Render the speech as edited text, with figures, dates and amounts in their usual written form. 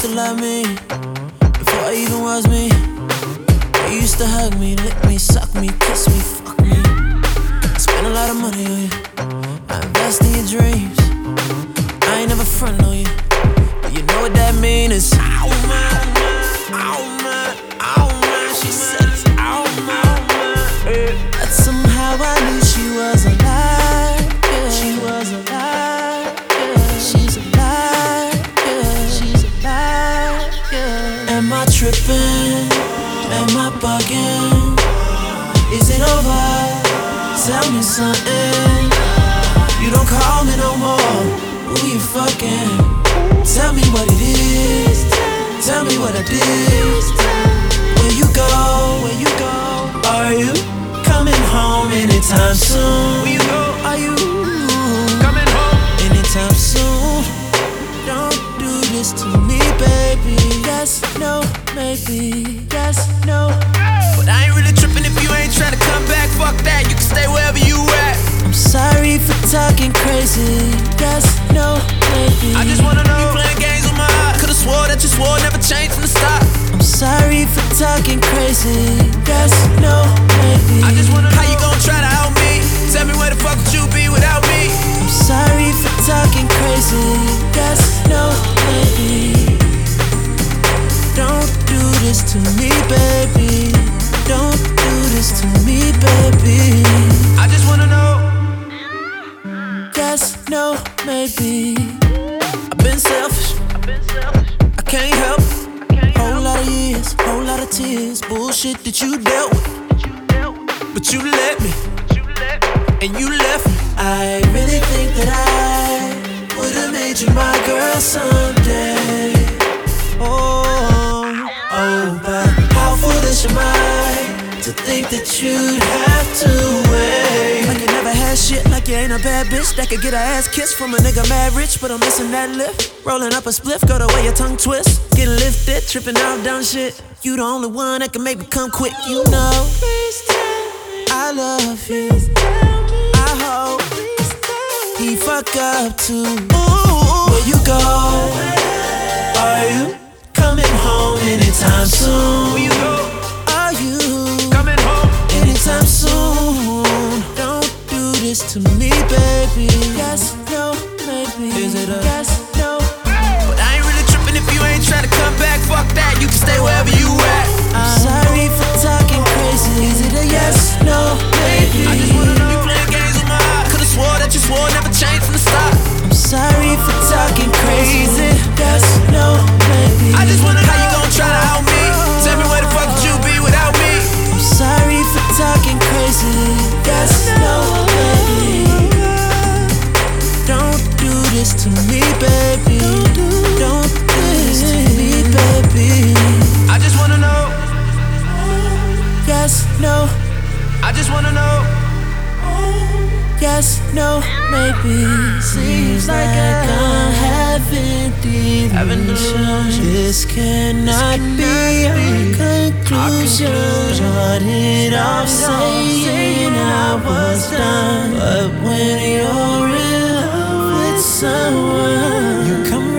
used to love me before I even was me. You used to hug me, lick me, suck me, kiss me, fuck me. Spend a lot of money on you, I invest in your dreams. I ain't never front on you, but you know what that mean is ow man, ow man, ow man. She said it's ow man. But somehow I knew she was alive, yeah. She was alive, yeah. She's alive, yeah. She's alive, yeah. Am I tripping? Am I bugging? Is it over? Tell me something. You don't call me no more. Who you fucking? Tell me what it is. Tell me what I did. Where you go? Where you go? Are you coming home anytime soon? Where you go? Are you coming home anytime soon? Don't do this to me, baby. Yes, no, maybe. Yes, no. But I ain't really tripping if you ain't trying to come back. Fuck that, you can stay wherever you at. I'm sorry for talking crazy. Yes, no, maybe. I just wanna know you playing games with my heart. Could've swore that you swore never changed from the start. I'm sorry for talking crazy. Yes, no, maybe. I just wanna know how you gon' try to help me. Tell me where the fuck would you be without me? I'm sorry for talking crazy. Yes, no, maybe. Don't do this to me, baby. Don't do this to me, baby. I just wanna know. Yes, no, maybe. I've been selfish. I can't help. Whole lot of years, whole lot of tears. Bullshit that you dealt with. But you let me. And you left me. I really think that I would've made you my girl someday. Oh, but how foolish am I to think that you'd have to wait. Like you never had shit, like you ain't a bad bitch that could get her ass kissed from a nigga mad rich, but I'm missing that lift. Rolling up a spliff, go the way your tongue twist. Getting lifted, tripping out dumb shit. You the only one that can make me come quick, you know. Please tell me I love you. I hope he fuck up too. Ooh, where you go? Are you coming home anytime soon? Where you go? Are you coming home anytime soon? Don't do this to me, baby. Yes, no, maybe. Is it a yes, no? But I ain't really tripping if you ain't trying to come back. Fuck that, you can stay wherever you at. I'm sorry for talking crazy. Is it a yes, no, maybe? I just wanna know you playing games with my heart. Could've swore that you swore never changed from the start. I'm sorry for talking crazy. Yes, no, maybe. I just wanna know how you gon' try to help me. Tell me where the fuck would you be without me? I'm sorry for talking crazy. Yes, no, maybe. Don't do this to me, baby. Don't do this to me, baby. I just wanna know. Yes, no. I just wanna know. Yes, no, maybe. Seems like I'm having delusions. This cannot be a conclusion. Started off saying I was done, but when you're in love with someone, you come